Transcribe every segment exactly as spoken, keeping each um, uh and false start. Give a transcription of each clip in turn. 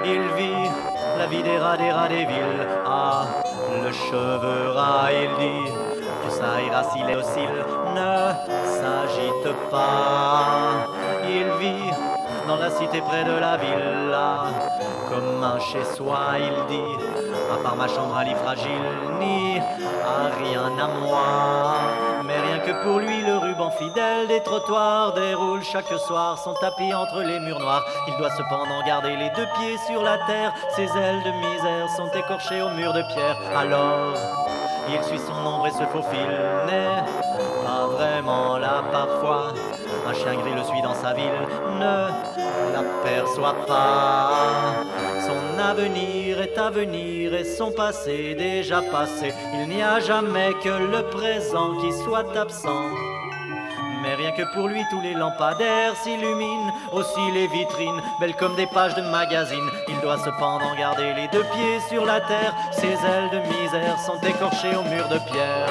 Il vit la vie des rats, des rats des villes. Ah, le cheveu ras, il dit que ça ira s'il est oscille. Ne s'agite pas. Il vit dans la cité près de la villa, comme un chez-soi, il dit, à part ma chambre à lit fragile, ni à rien à moi. Mais rien que pour lui, le ruban fidèle des trottoirs déroule chaque soir son tapis entre les murs noirs. Il doit cependant garder les deux pieds sur la terre, ses ailes de misère sont écorchées au mur de pierre. Alors, il suit son ombre et se faufile, n'est pas vraiment là parfois. Un chien gris le suit dans sa ville, ne l'aperçoit pas. Son avenir est à venir et son passé déjà passé. Il n'y a jamais que le présent qui soit absent. Mais rien que pour lui, tous les lampadaires s'illuminent, aussi les vitrines, belles comme des pages de magazine. Il doit cependant garder les deux pieds sur la terre, ses ailes de misère sont écorchées au mur de pierre.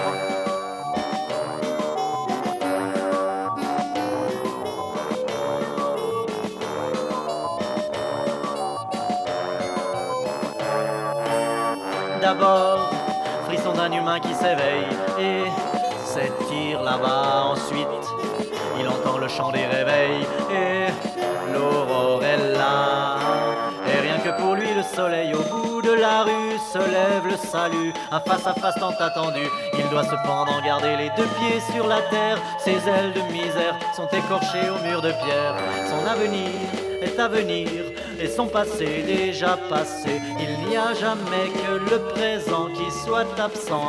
D'abord, frisson d'un humain qui s'éveille et s'étire là-bas. Ensuite, il entend le chant des réveils et l'aurore est là. Et rien que pour lui, le soleil au bout de la rue se lève le salut, un face-à-face tant attendu. Il doit cependant garder les deux pieds sur la terre, ses ailes de misère sont écorchées au mur de pierre. Son avenir est à venir et son passé déjà passé. Il n'y a jamais que le présent qui soit absent.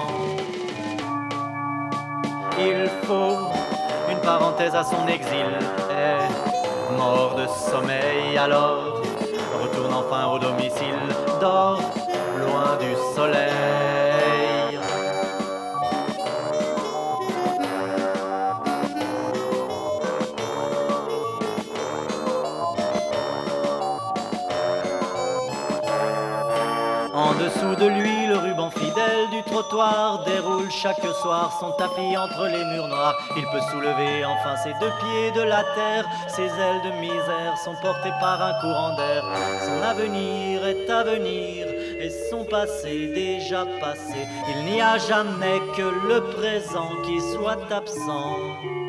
Il faut une parenthèse à son exil, est mort de sommeil alors, retourne enfin au domicile, dort loin du soleil. En dessous de lui, le ruban fidèle du trottoir déroule chaque soir son tapis entre les murs noirs. Il peut soulever enfin ses deux pieds de la terre, ses ailes de misère sont portées par un courant d'air. Son avenir est à venir et son passé déjà passé. Il n'y a jamais que le présent qui soit absent.